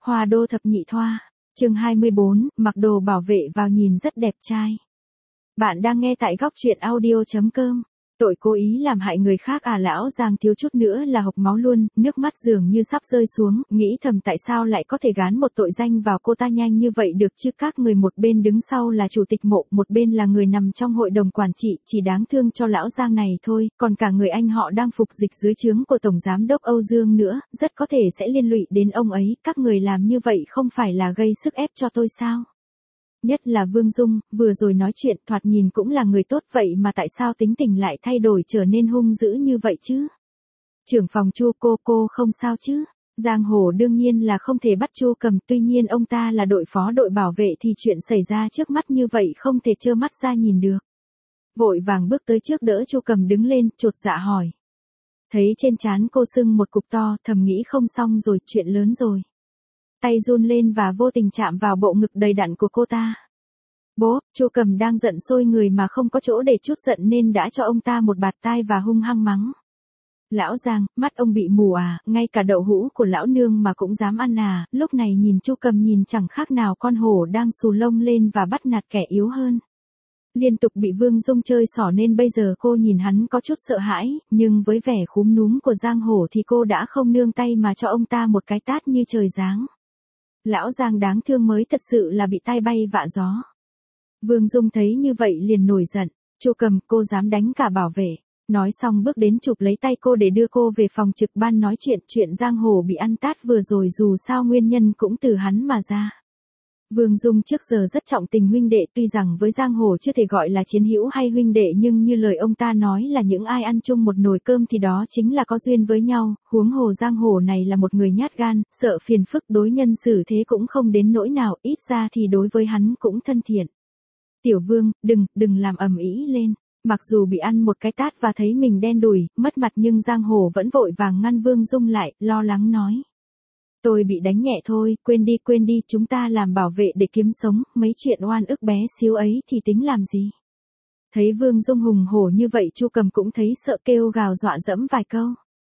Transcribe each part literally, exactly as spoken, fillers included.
Hoa đô thập nhị thoa, chương hai mươi bốn, mặc đồ bảo vệ vào nhìn rất đẹp trai. Bạn đang nghe tại góc truyện audio chấm com. Tội cố ý làm hại người khác à, lão Giang thiếu chút nữa là hộc máu luôn, nước mắt dường như sắp rơi xuống, nghĩ thầm tại sao lại có thể gán một tội danh vào cô ta nhanh như vậy được chứ. Các người một bên đứng sau là chủ tịch mộ, một bên là người nằm trong hội đồng quản trị, chỉ đáng thương cho lão Giang này thôi, còn cả người anh họ đang phục dịch dưới trướng của Tổng Giám đốc Âu Dương nữa, rất có thể sẽ liên lụy đến ông ấy. Các người làm như vậy không phải là gây sức ép cho tôi sao? Nhất là Vương Dung, vừa rồi nói chuyện thoạt nhìn cũng là người tốt, vậy mà tại sao tính tình lại thay đổi trở nên hung dữ như vậy chứ? Trưởng phòng Chu, cô cô không sao chứ? Giang Hồ đương nhiên là không thể bắt Chu Cầm, tuy nhiên ông ta là đội phó đội bảo vệ thì chuyện xảy ra trước mắt như vậy không thể trơ mắt ra nhìn được. Vội vàng bước tới trước đỡ Chu Cầm đứng lên, chột dạ hỏi. Thấy trên trán cô sưng một cục to, thầm nghĩ không xong rồi, chuyện lớn rồi. Tay run lên và vô tình chạm vào bộ ngực đầy đặn của cô ta. Bố, Chu Cầm đang giận sôi người mà không có chỗ để trút giận nên đã cho ông ta một bạt tai và hung hăng mắng. Lão Giang, mắt ông bị mù à, ngay cả đậu hũ của lão nương mà cũng dám ăn à? Lúc này nhìn Chu Cầm nhìn chẳng khác nào con hổ đang xù lông lên và bắt nạt kẻ yếu hơn. Liên tục bị Vương Dung chơi xỏ nên bây giờ cô nhìn hắn có chút sợ hãi, nhưng với vẻ khúm núm của Giang Hổ thì cô đã không nương tay mà cho ông ta một cái tát như trời giáng. Lão Giang đáng thương mới thật sự là bị tai bay vạ gió. Vương Dung thấy như vậy liền nổi giận, Chu Cầm, cô dám đánh cả bảo vệ. Nói xong bước đến chụp lấy tay cô để đưa cô về phòng trực ban nói chuyện, chuyện Giang Hồ bị ăn tát vừa rồi dù sao nguyên nhân cũng từ hắn mà ra. Vương Dung trước giờ rất trọng tình huynh đệ, tuy rằng với Giang Hồ chưa thể gọi là chiến hữu hay huynh đệ nhưng như lời ông ta nói là những ai ăn chung một nồi cơm thì đó chính là có duyên với nhau, huống hồ Giang Hồ này là một người nhát gan, sợ phiền phức, đối nhân xử thế cũng không đến nỗi nào, ít ra thì đối với hắn cũng thân thiện. Tiểu Vương, đừng, đừng làm ầm ĩ lên. Mặc dù bị ăn một cái tát và thấy mình đen đủi, mất mặt nhưng Giang Hồ vẫn vội vàng ngăn Vương Dung lại, lo lắng nói. Tôi bị đánh nhẹ thôi, quên đi quên đi, chúng ta làm bảo vệ để kiếm sống, mấy chuyện oan ức bé xíu ấy thì tính làm gì. Thấy Vương Dung hùng hổ như vậy Chu Cầm cũng thấy sợ, kêu gào dọa dẫm vài câu.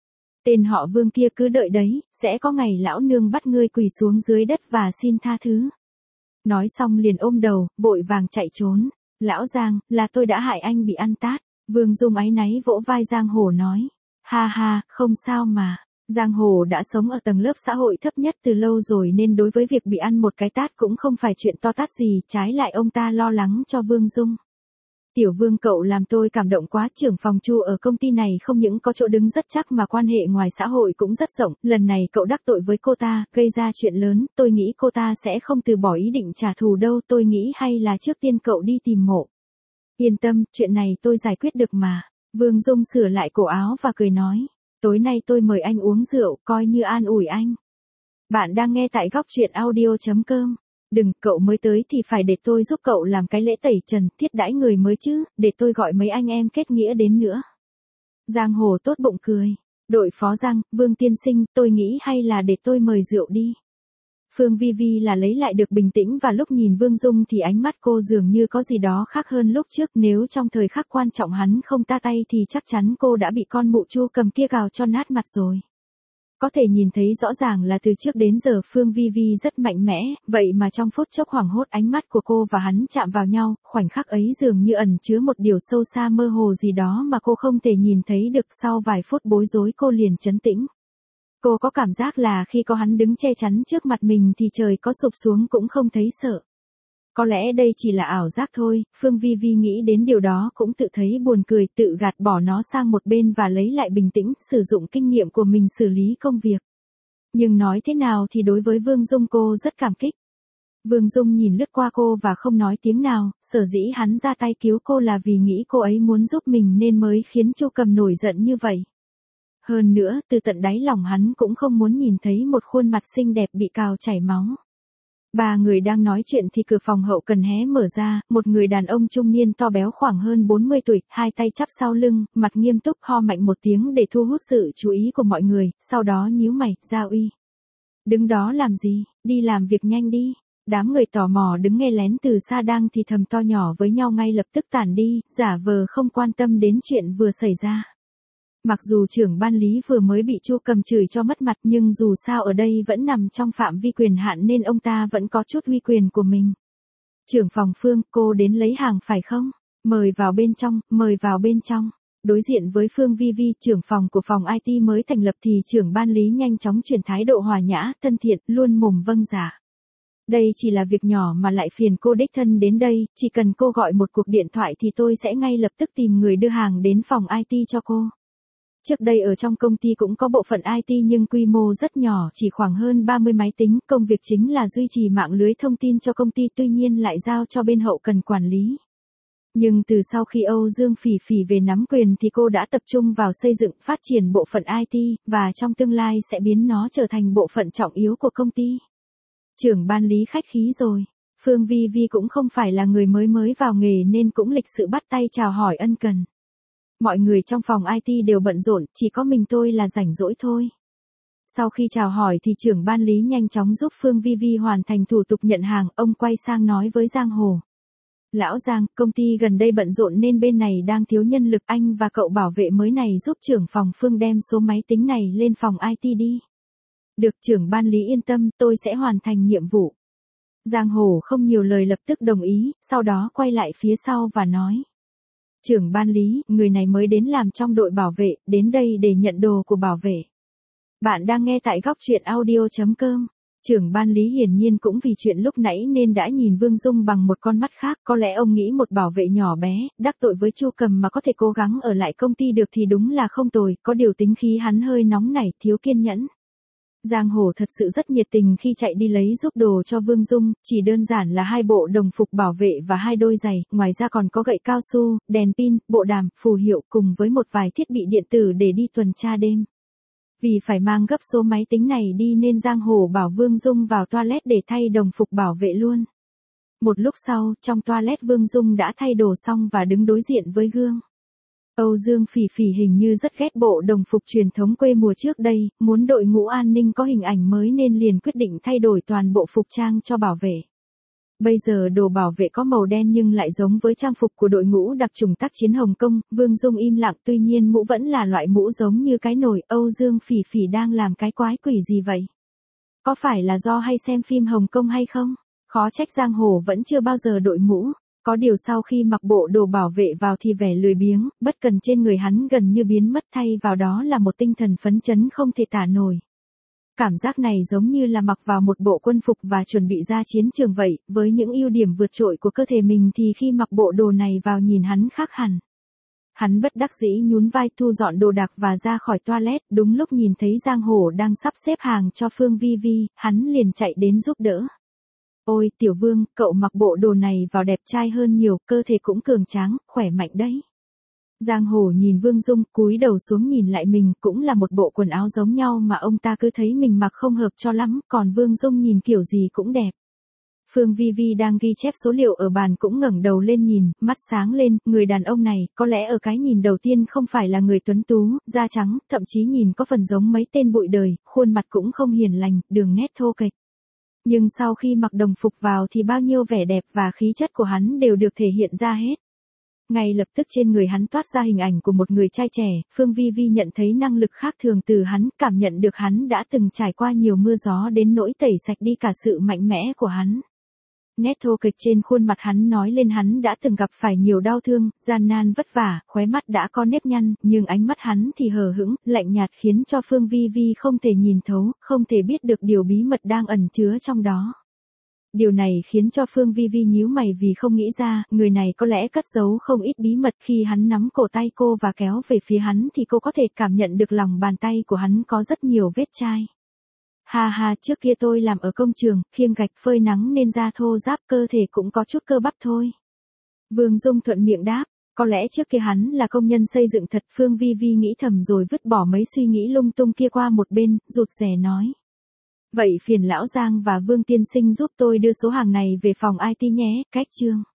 Tên họ Vương kia cứ đợi đấy, sẽ có ngày lão nương bắt ngươi quỳ xuống dưới đất và xin tha thứ. Nói xong liền ôm đầu, vội vàng chạy trốn. Lão Giang, là tôi đã hại anh bị ăn tát. Vương Dung áy náy vỗ vai Giang Hồ nói. Ha ha, không sao mà. Giang Hồ đã sống ở tầng lớp xã hội thấp nhất từ lâu rồi nên đối với việc bị ăn một cái tát cũng không phải chuyện to tát gì, trái lại ông ta lo lắng cho Vương Dung. Tiểu Vương, cậu làm tôi cảm động quá, trưởng phòng Chu ở công ty này không những có chỗ đứng rất chắc mà quan hệ ngoài xã hội cũng rất rộng, lần này cậu đắc tội với cô ta, gây ra chuyện lớn, tôi nghĩ cô ta sẽ không từ bỏ ý định trả thù đâu, tôi nghĩ hay là trước tiên cậu đi tìm mộ. Yên tâm, chuyện này tôi giải quyết được mà. Vương Dung sửa lại cổ áo và cười nói, tối nay tôi mời anh uống rượu, coi như an ủi anh. Bạn đang nghe tại góc truyện audio chấm com. Đừng, cậu mới tới thì phải để tôi giúp cậu làm cái lễ tẩy trần, thiết đãi người mới chứ, để tôi gọi mấy anh em kết nghĩa đến nữa. Giang Hồ tốt bụng cười. Đội phó Giang, Vương tiên sinh, tôi nghĩ hay là để tôi mời rượu đi. Phương Vi Vi là lấy lại được bình tĩnh và lúc nhìn Vương Dung thì ánh mắt cô dường như có gì đó khác hơn lúc trước, nếu trong thời khắc quan trọng hắn không ta tay thì chắc chắn cô đã bị con mụ Chu Cầm kia gào cho nát mặt rồi. Có thể nhìn thấy rõ ràng là từ trước đến giờ Phương Vi Vi rất mạnh mẽ, vậy mà trong phút chốc hoảng hốt ánh mắt của cô và hắn chạm vào nhau, khoảnh khắc ấy dường như ẩn chứa một điều sâu xa mơ hồ gì đó mà cô không thể nhìn thấy được. Sau vài phút bối rối cô liền trấn tĩnh. Cô có cảm giác là khi có hắn đứng che chắn trước mặt mình thì trời có sụp xuống cũng không thấy sợ. Có lẽ đây chỉ là ảo giác thôi, Phương Vi Vi nghĩ đến điều đó cũng tự thấy buồn cười, tự gạt bỏ nó sang một bên và lấy lại bình tĩnh, sử dụng kinh nghiệm của mình xử lý công việc. Nhưng nói thế nào thì đối với Vương Dung cô rất cảm kích. Vương Dung nhìn lướt qua cô và không nói tiếng nào, sở dĩ hắn ra tay cứu cô là vì nghĩ cô ấy muốn giúp mình nên mới khiến Chu Cầm nổi giận như vậy. Hơn nữa, từ tận đáy lòng hắn cũng không muốn nhìn thấy một khuôn mặt xinh đẹp bị cào chảy máu. Ba người đang nói chuyện thì cửa phòng hậu cần hé mở ra, một người đàn ông trung niên to béo khoảng hơn bốn mươi tuổi, hai tay chắp sau lưng, mặt nghiêm túc ho mạnh một tiếng để thu hút sự chú ý của mọi người, sau đó nhíu mày, Gia Uy. Đứng đó làm gì, đi làm việc nhanh đi. Đám người tò mò đứng nghe lén từ xa đang thì thầm to nhỏ với nhau ngay lập tức tản đi, giả vờ không quan tâm đến chuyện vừa xảy ra. Mặc dù trưởng ban lý vừa mới bị Chu Cầm chửi cho mất mặt nhưng dù sao ở đây vẫn nằm trong phạm vi quyền hạn nên ông ta vẫn có chút uy quyền của mình. Trưởng phòng Phương, cô đến lấy hàng phải không? Mời vào bên trong, mời vào bên trong. Đối diện với Phương Vi Vi, trưởng phòng của phòng i tê mới thành lập thì trưởng ban lý nhanh chóng chuyển thái độ hòa nhã, thân thiện, luôn mồm vâng dạ. Đây chỉ là việc nhỏ mà lại phiền cô đích thân đến đây, chỉ cần cô gọi một cuộc điện thoại thì tôi sẽ ngay lập tức tìm người đưa hàng đến phòng i tê cho cô. Trước đây ở trong công ty cũng có bộ phận i tê nhưng quy mô rất nhỏ, chỉ khoảng hơn ba mươi máy tính, công việc chính là duy trì mạng lưới thông tin cho công ty, tuy nhiên lại giao cho bên hậu cần quản lý. Nhưng từ sau khi Âu Dương Phỉ Phỉ về nắm quyền thì cô đã tập trung vào xây dựng, phát triển bộ phận i tê, và trong tương lai sẽ biến nó trở thành bộ phận trọng yếu của công ty. Trưởng ban lý khách khí rồi, Phương Vi Vi cũng không phải là người mới mới vào nghề nên cũng lịch sự bắt tay chào hỏi ân cần. Mọi người trong phòng i tê đều bận rộn, chỉ có mình tôi là rảnh rỗi thôi. Sau khi chào hỏi thì trưởng ban lý nhanh chóng giúp Phương Vi Vi hoàn thành thủ tục nhận hàng, ông quay sang nói với Giang Hồ. Lão Giang, công ty gần đây bận rộn nên bên này đang thiếu nhân lực, anh và cậu bảo vệ mới này giúp trưởng phòng Phương đem số máy tính này lên phòng i tê đi. Được, trưởng ban lý yên tâm, tôi sẽ hoàn thành nhiệm vụ. Giang Hồ không nhiều lời lập tức đồng ý, sau đó quay lại phía sau và nói. Trưởng ban lý, người này mới đến làm trong đội bảo vệ, đến đây để nhận đồ của bảo vệ. Bạn đang nghe tại góc truyện audio chấm com. Trưởng ban lý hiển nhiên cũng vì chuyện lúc nãy nên đã nhìn Vương Dung bằng một con mắt khác, có lẽ ông nghĩ một bảo vệ nhỏ bé, đắc tội với Chu Cầm mà có thể cố gắng ở lại công ty được thì đúng là không tồi, có điều tính khí hắn hơi nóng nảy, thiếu kiên nhẫn. Giang Hồ thật sự rất nhiệt tình khi chạy đi lấy giúp đồ cho Vương Dung, chỉ đơn giản là hai bộ đồng phục bảo vệ và hai đôi giày, ngoài ra còn có gậy cao su, đèn pin, bộ đàm, phù hiệu cùng với một vài thiết bị điện tử để đi tuần tra đêm. Vì phải mang gấp số máy tính này đi nên Giang Hồ bảo Vương Dung vào toilet để thay đồng phục bảo vệ luôn. Một lúc sau, trong toilet Vương Dung đã thay đồ xong và đứng đối diện với gương. Âu Dương Phỉ Phỉ hình như rất ghét bộ đồng phục truyền thống quê mùa trước đây, muốn đội ngũ an ninh có hình ảnh mới nên liền quyết định thay đổi toàn bộ phục trang cho bảo vệ. Bây giờ đồ bảo vệ có màu đen nhưng lại giống với trang phục của đội ngũ đặc chủng tác chiến Hồng Kông, Vương Dung im lặng, tuy nhiên mũ vẫn là loại mũ giống như cái nồi. Âu Dương Phỉ Phỉ đang làm cái quái quỷ gì vậy? Có phải là do hay xem phim Hồng Kông hay không? Khó trách Giang Hồ vẫn chưa bao giờ đội mũ. Có điều sau khi mặc bộ đồ bảo vệ vào thì vẻ lười biếng, bất cần trên người hắn gần như biến mất, thay vào đó là một tinh thần phấn chấn không thể tả nổi. Cảm giác này giống như là mặc vào một bộ quân phục và chuẩn bị ra chiến trường vậy, với những ưu điểm vượt trội của cơ thể mình thì khi mặc bộ đồ này vào nhìn hắn khác hẳn. Hắn bất đắc dĩ nhún vai thu dọn đồ đạc và ra khỏi toilet, đúng lúc nhìn thấy Giang Hồ đang sắp xếp hàng cho Phương Vi Vi, hắn liền chạy đến giúp đỡ. Ôi, Tiểu Vương, cậu mặc bộ đồ này vào đẹp trai hơn nhiều, cơ thể cũng cường tráng, khỏe mạnh đấy. Giang Hồ nhìn Vương Dung, cúi đầu xuống nhìn lại mình, cũng là một bộ quần áo giống nhau mà ông ta cứ thấy mình mặc không hợp cho lắm, còn Vương Dung nhìn kiểu gì cũng đẹp. Phương Vi Vi đang ghi chép số liệu ở bàn cũng ngẩng đầu lên nhìn, mắt sáng lên, người đàn ông này, có lẽ ở cái nhìn đầu tiên không phải là người tuấn tú, da trắng, thậm chí nhìn có phần giống mấy tên bụi đời, khuôn mặt cũng không hiền lành, đường nét thô kệch. Nhưng sau khi mặc đồng phục vào thì bao nhiêu vẻ đẹp và khí chất của hắn đều được thể hiện ra hết. Ngay lập tức trên người hắn toát ra hình ảnh của một người trai trẻ, Phương Vi Vi nhận thấy năng lực khác thường từ hắn, cảm nhận được hắn đã từng trải qua nhiều mưa gió đến nỗi tẩy sạch đi cả sự mạnh mẽ của hắn. Nét thô kệch trên khuôn mặt hắn nói lên hắn đã từng gặp phải nhiều đau thương, gian nan vất vả, khóe mắt đã có nếp nhăn, nhưng ánh mắt hắn thì hờ hững, lạnh nhạt khiến cho Phương Vi Vi không thể nhìn thấu, không thể biết được điều bí mật đang ẩn chứa trong đó. Điều này khiến cho Phương Vi Vi nhíu mày vì không nghĩ ra, người này có lẽ cất giấu không ít bí mật. Khi hắn nắm cổ tay cô và kéo về phía hắn thì cô có thể cảm nhận được lòng bàn tay của hắn có rất nhiều vết chai. Ha ha, trước kia tôi làm ở công trường, khiêng gạch phơi nắng nên da thô ráp, cơ thể cũng có chút cơ bắp thôi. Vương Dung thuận miệng đáp, có lẽ trước kia hắn là công nhân xây dựng thật. Phương Vi Vi nghĩ thầm rồi vứt bỏ mấy suy nghĩ lung tung kia qua một bên, rụt rè nói. Vậy phiền lão Giang và Vương tiên sinh giúp tôi đưa số hàng này về phòng i tê nhé, cách chương.